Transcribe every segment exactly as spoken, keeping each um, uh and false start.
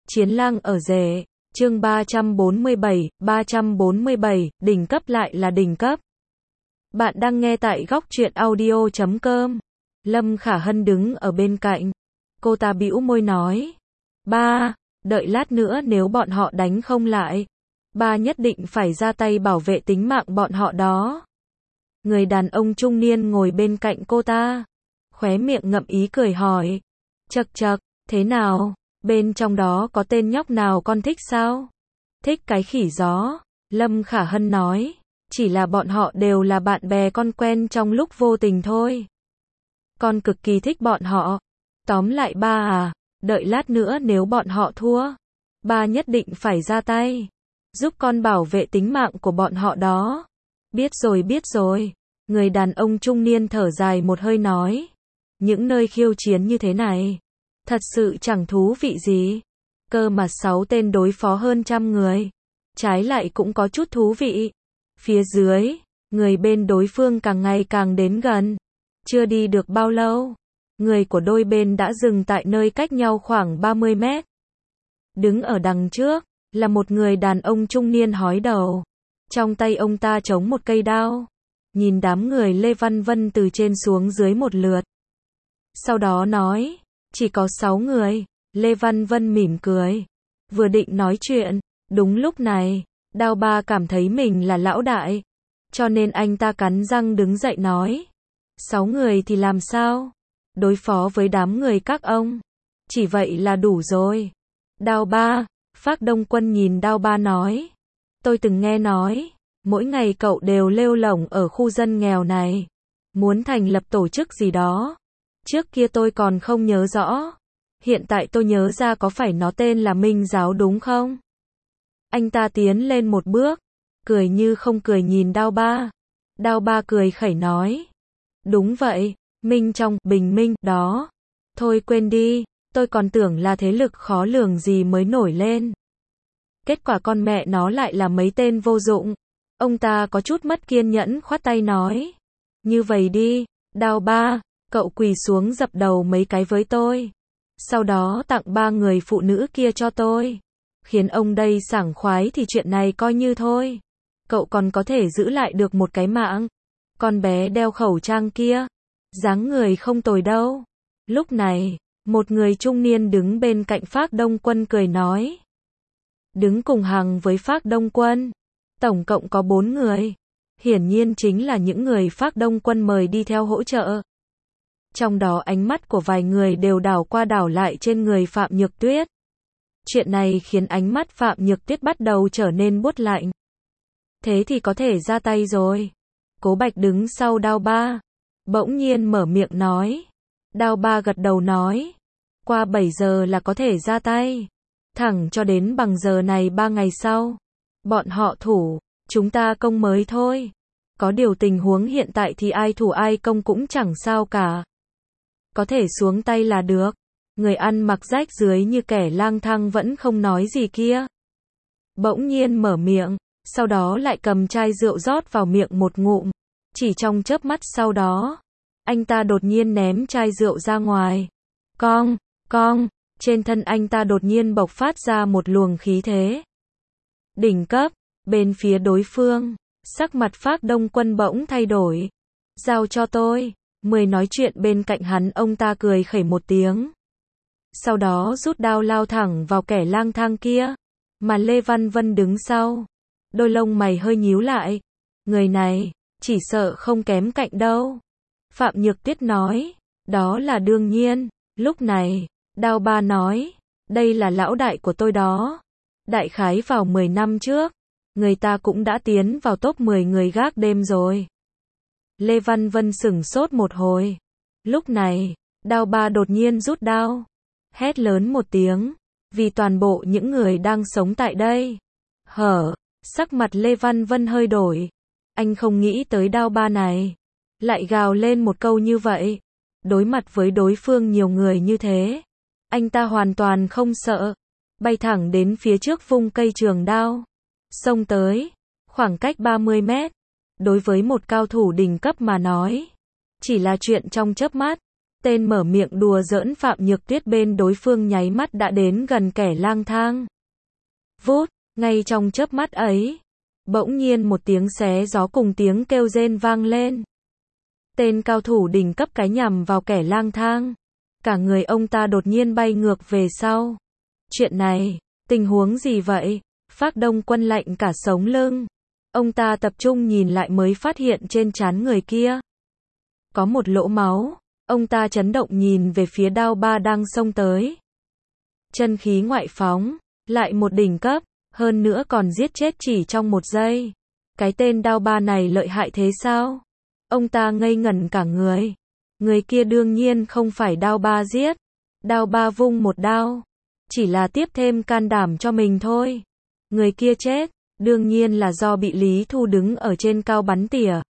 Chiến lang ở rể, chương ba trăm bốn mươi bảy, ba trăm bốn mươi bảy, đỉnh cấp lại là đỉnh cấp. Bạn đang nghe tại góc truyện audio chấm com. Lâm Khả Hân đứng ở bên cạnh. Cô ta bĩu môi nói. Ba, đợi lát nữa nếu bọn họ đánh không lại, ba nhất định phải ra tay bảo vệ tính mạng bọn họ đó. Người đàn ông trung niên ngồi bên cạnh cô ta, khóe miệng ngậm ý cười hỏi. Chậc chậc, thế nào? Bên trong đó có tên nhóc nào con thích sao? Thích cái khỉ gió, Lâm Khả Hân nói. Chỉ là bọn họ đều là bạn bè con quen trong lúc vô tình thôi. Con cực kỳ thích bọn họ. Tóm lại ba à, đợi lát nữa nếu bọn họ thua, ba nhất định phải ra tay, giúp con bảo vệ tính mạng của bọn họ đó. Biết rồi biết rồi, người đàn ông trung niên thở dài một hơi nói. Những nơi khiêu chiến như thế này, thật sự chẳng thú vị gì. Cơ mà sáu tên đối phó hơn trăm người, trái lại cũng có chút thú vị. Phía dưới, người bên đối phương càng ngày càng đến gần. Chưa đi được bao lâu, người của đôi bên đã dừng tại nơi cách nhau khoảng ba mươi mét. Đứng ở đằng trước, là một người đàn ông trung niên hói đầu. Trong tay ông ta chống một cây đao. Nhìn đám người Lê Văn Vân từ trên xuống dưới một lượt. Sau đó nói, chỉ có sáu người. Lê Văn Vân mỉm cười. Vừa định nói chuyện, đúng lúc này, Đao Ba cảm thấy mình là lão đại. Cho nên anh ta cắn răng đứng dậy nói. Sáu người thì làm sao? Đối phó với đám người các ông. Chỉ vậy là đủ rồi. Đao Ba, Phác Đông Quân nhìn Đao Ba nói. Tôi từng nghe nói, mỗi ngày cậu đều lêu lổng ở khu dân nghèo này. Muốn thành lập tổ chức gì đó. Trước kia tôi còn không nhớ rõ. Hiện tại tôi nhớ ra có phải nó tên là Minh Giáo đúng không? Anh ta tiến lên một bước, cười như không cười nhìn Đao Ba. Đao Ba cười khẩy nói. Đúng vậy, Minh trong bình minh đó. Thôi quên đi, tôi còn tưởng là thế lực khó lường gì mới nổi lên. Kết quả con mẹ nó lại là mấy tên vô dụng. Ông ta có chút mất kiên nhẫn khoát tay nói. Như vậy đi, Đao Ba, cậu quỳ xuống dập đầu mấy cái với tôi. Sau đó tặng ba người phụ nữ kia cho tôi. Khiến ông đây sảng khoái thì chuyện này coi như thôi. Cậu còn có thể giữ lại được một cái mạng. Con bé đeo khẩu trang kia, dáng người không tồi đâu. Lúc này, một người trung niên đứng bên cạnh Phác Đông Quân cười nói. Đứng cùng hàng với Phác Đông Quân, tổng cộng có bốn người. Hiển nhiên chính là những người Phác Đông Quân mời đi theo hỗ trợ. Trong đó ánh mắt của vài người đều đảo qua đảo lại trên người Phạm Nhược Tuyết. Chuyện này khiến ánh mắt Phạm Nhược Tuyết bắt đầu trở nên buốt lạnh. Thế thì có thể ra tay rồi. Cố Bạch đứng sau Đao Ba, bỗng nhiên mở miệng nói. Đao Ba gật đầu nói. Qua bảy giờ là có thể ra tay. Thẳng cho đến bằng giờ này ba ngày sau. Bọn họ thủ, chúng ta công mới thôi. Có điều tình huống hiện tại thì ai thủ ai công cũng chẳng sao cả. Có thể xuống tay là được. Người ăn mặc rách dưới như kẻ lang thang vẫn không nói gì kia. Bỗng nhiên mở miệng, sau đó lại cầm chai rượu rót vào miệng một ngụm. Chỉ trong chớp mắt sau đó, anh ta đột nhiên ném chai rượu ra ngoài. Cong, cong, trên thân anh ta đột nhiên bộc phát ra một luồng khí thế. Đỉnh cấp, bên phía đối phương, sắc mặt Phác Đông Quân bỗng thay đổi. Giao cho tôi. Mười nói chuyện bên cạnh hắn ông ta cười khẩy một tiếng. Sau đó rút đao lao thẳng vào kẻ lang thang kia. Mà Lê Văn Vân đứng sau. Đôi lông mày hơi nhíu lại. Người này, chỉ sợ không kém cạnh đâu. Phạm Nhược Tuyết nói. Đó là đương nhiên. Lúc này, Đao Ba nói. Đây là lão đại của tôi đó. Đại khái vào mười năm trước, người ta cũng đã tiến vào top mười người gác đêm rồi. Lê Văn Vân sửng sốt một hồi. Lúc này, Đao Ba đột nhiên rút đao. Hét lớn một tiếng. Vì toàn bộ những người đang sống tại đây. Hở, sắc mặt Lê Văn Vân hơi đổi. Anh không nghĩ tới Đao Ba này. Lại gào lên một câu như vậy. Đối mặt với đối phương nhiều người như thế. Anh ta hoàn toàn không sợ. Bay thẳng đến phía trước vung cây trường đao. Xông tới. Khoảng cách ba mươi mét. Đối với một cao thủ đỉnh cấp mà nói. Chỉ là chuyện trong chớp mắt. Tên mở miệng đùa giỡn Phạm Nhược Tuyết bên đối phương nháy mắt đã đến gần kẻ lang thang. Vút, ngay trong chớp mắt ấy, bỗng nhiên một tiếng xé gió cùng tiếng kêu rên vang lên. Tên cao thủ đỉnh cấp cái nhằm vào kẻ lang thang. Cả người ông ta đột nhiên bay ngược về sau. Chuyện này, tình huống gì vậy? Phác Đông Quân lạnh cả sống lưng. Ông ta tập trung nhìn lại mới phát hiện trên trán người kia có một lỗ máu. Ông ta chấn động nhìn về phía Đao Ba đang xông tới. Chân khí ngoại phóng, lại một đỉnh cấp, hơn nữa còn giết chết chỉ trong một giây. Cái tên Đao Ba này lợi hại thế sao? Ông ta ngây ngẩn cả người. Người kia đương nhiên không phải Đao Ba giết. Đao Ba vung một đao, chỉ là tiếp thêm can đảm cho mình thôi. Người kia chết, đương nhiên là do bị Lý Thu đứng ở trên cao bắn tỉa.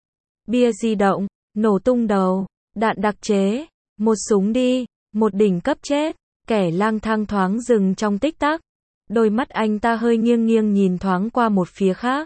Bia di động, nổ tung đầu, đạn đặc chế, một súng đi, một đỉnh cấp chết. Kẻ lang thang thoáng dừng trong tích tắc. Đôi mắt anh ta hơi nghiêng nghiêng nhìn thoáng qua một phía khác.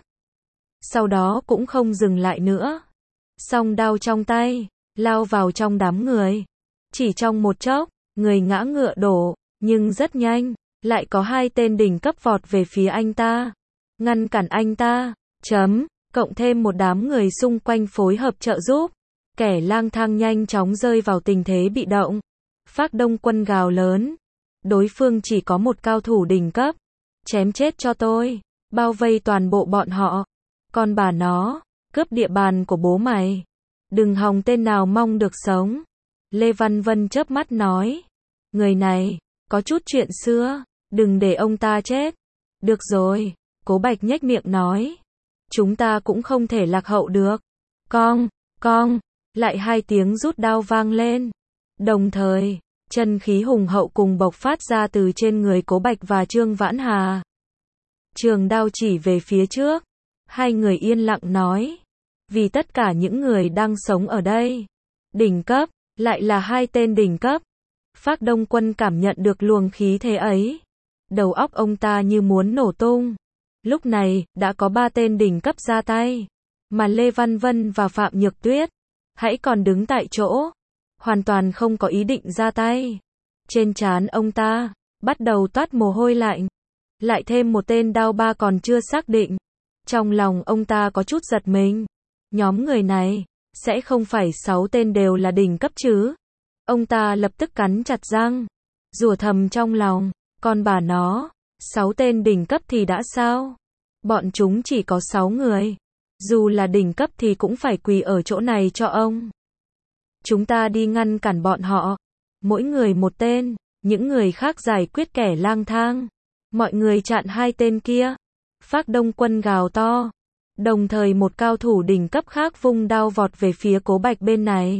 Sau đó cũng không dừng lại nữa. Song đao trong tay, lao vào trong đám người. Chỉ trong một chốc, người ngã ngựa đổ, nhưng rất nhanh, lại có hai tên đỉnh cấp vọt về phía anh ta. Ngăn cản anh ta, chấm, cộng thêm một đám người xung quanh phối hợp trợ giúp. Kẻ lang thang nhanh chóng rơi vào tình thế bị động. Phác Đông Quân gào lớn. Đối phương chỉ có một cao thủ đỉnh cấp. Chém chết cho tôi, bao vây toàn bộ bọn họ. Con bà nó, cướp địa bàn của bố mày. Đừng hòng tên nào mong được sống. Lê Văn Vân chớp mắt nói. Người này, có chút chuyện xưa, đừng để ông ta chết. Được rồi, Cố Bạch nhếch miệng nói. Chúng ta cũng không thể lạc hậu được. Cong, cong, lại hai tiếng rút đao vang lên. Đồng thời, chân khí hùng hậu cùng bộc phát ra từ trên người Cố Bạch và Trương Vãn Hà. Trường đao chỉ về phía trước. Hai người yên lặng nói. Vì tất cả những người đang sống ở đây. Đỉnh cấp, lại là hai tên đỉnh cấp. Phác Đông Quân cảm nhận được luồng khí thế ấy. Đầu óc ông ta như muốn nổ tung. Lúc này, đã có ba tên đỉnh cấp ra tay. Mà Lê Văn Vân và Phạm Nhược Tuyết, hãy còn đứng tại chỗ. Hoàn toàn không có ý định ra tay. Trên trán ông ta, bắt đầu toát mồ hôi lạnh. Lại thêm một tên Đao Ba còn chưa xác định. Trong lòng ông ta có chút giật mình. Nhóm người này, sẽ không phải sáu tên đều là đỉnh cấp chứ. Ông ta lập tức cắn chặt răng. Rủa thầm trong lòng, con bà nó, sáu tên đỉnh cấp thì đã sao? Bọn chúng chỉ có sáu người. Dù là đỉnh cấp thì cũng phải quỳ ở chỗ này cho ông. Chúng ta đi ngăn cản bọn họ. Mỗi người một tên, những người khác giải quyết kẻ lang thang. Mọi người chặn hai tên kia. Phác Đông Quân gào to. Đồng thời một cao thủ đỉnh cấp khác vung đao vọt về phía Cố Bạch bên này.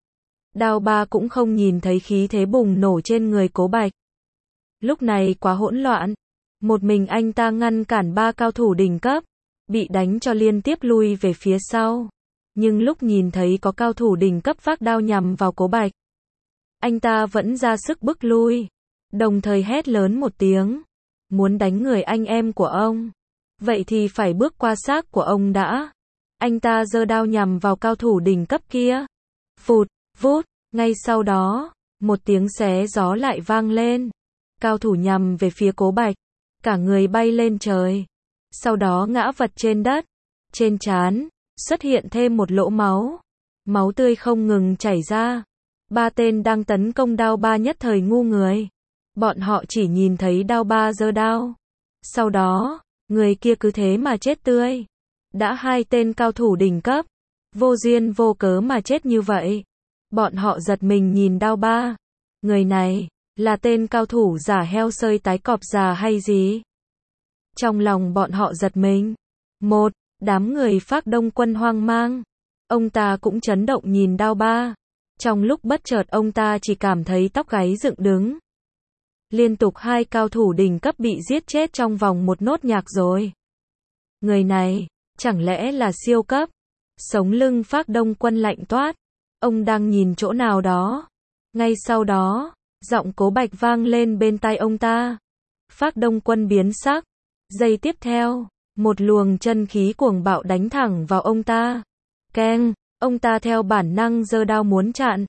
Đao Ba cũng không nhìn thấy khí thế bùng nổ trên người Cố Bạch. Lúc này quá hỗn loạn. Một mình anh ta ngăn cản ba cao thủ đỉnh cấp. Bị đánh cho liên tiếp lui về phía sau. Nhưng lúc nhìn thấy có cao thủ đỉnh cấp vác đao nhằm vào Cố Bạch. Anh ta vẫn ra sức bức lui. Đồng thời hét lớn một tiếng. Muốn đánh người anh em của ông. Vậy thì phải bước qua xác của ông đã. Anh ta giơ đao nhằm vào cao thủ đỉnh cấp kia. Phụt, vút, ngay sau đó, một tiếng xé gió lại vang lên. Cao thủ nhằm về phía Cố Bạch. Cả người bay lên trời. Sau đó ngã vật trên đất. Trên trán, xuất hiện thêm một lỗ máu. Máu tươi không ngừng chảy ra. Ba tên đang tấn công Đao Ba nhất thời ngu người. Bọn họ chỉ nhìn thấy Đao Ba giơ đao. Sau đó, người kia cứ thế mà chết tươi. Đã hai tên cao thủ đỉnh cấp. Vô duyên vô cớ mà chết như vậy. Bọn họ giật mình nhìn Đao Ba. Người này, là tên cao thủ giả heo sơi tái cọp già hay gì? Trong lòng bọn họ giật mình. Một, đám người Phác Đông Quân hoang mang. Ông ta cũng chấn động nhìn Đao Ba. Trong lúc bất chợt ông ta chỉ cảm thấy tóc gáy dựng đứng. Liên tục hai cao thủ đỉnh cấp bị giết chết trong vòng một nốt nhạc rồi. Người này, chẳng lẽ là siêu cấp? Sống lưng Phác Đông Quân lạnh toát. Ông đang nhìn chỗ nào đó. Ngay sau đó, giọng Cố Bạch vang lên bên tai ông ta. Phác Đông Quân biến sắc. Giây tiếp theo, một luồng chân khí cuồng bạo đánh thẳng vào ông ta. Keng, ông ta theo bản năng giơ đao muốn chặn.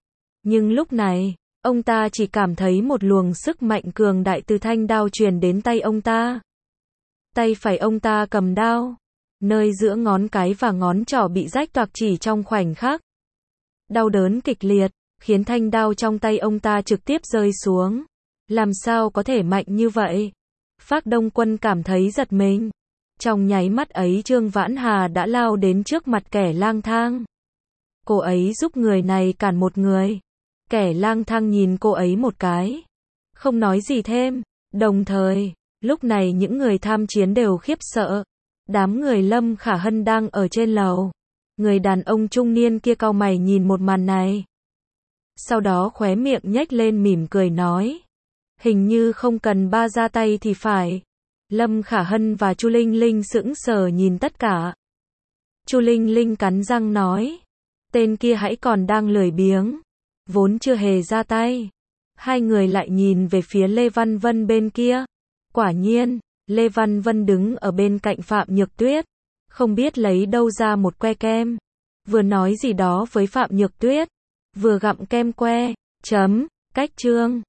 Nhưng lúc này, ông ta chỉ cảm thấy một luồng sức mạnh cường đại từ thanh đao truyền đến tay ông ta. Tay phải ông ta cầm đao, nơi giữa ngón cái và ngón trỏ bị rách toạc chỉ trong khoảnh khắc. Đau đớn kịch liệt, khiến thanh đao trong tay ông ta trực tiếp rơi xuống. Làm sao có thể mạnh như vậy? Phác Đông Quân cảm thấy giật mình. Trong nháy mắt ấy Trương Vãn Hà đã lao đến trước mặt kẻ lang thang. Cô ấy giúp người này cản một người. Kẻ lang thang nhìn cô ấy một cái, không nói gì thêm. Đồng thời, lúc này những người tham chiến đều khiếp sợ. Đám người Lâm Khả Hân đang ở trên lầu. Người đàn ông trung niên kia cau mày nhìn một màn này. Sau đó khóe miệng nhếch lên mỉm cười nói. Hình như không cần ba ra tay thì phải. Lâm Khả Hân và Chu Linh Linh sững sờ nhìn tất cả. Chu Linh Linh cắn răng nói. Tên kia hãy còn đang lười biếng. Vốn chưa hề ra tay. Hai người lại nhìn về phía Lê Văn Vân bên kia. Quả nhiên, Lê Văn Vân đứng ở bên cạnh Phạm Nhược Tuyết. Không biết lấy đâu ra một que kem. Vừa nói gì đó với Phạm Nhược Tuyết. Vừa gặm kem que. Chấm, cách chương.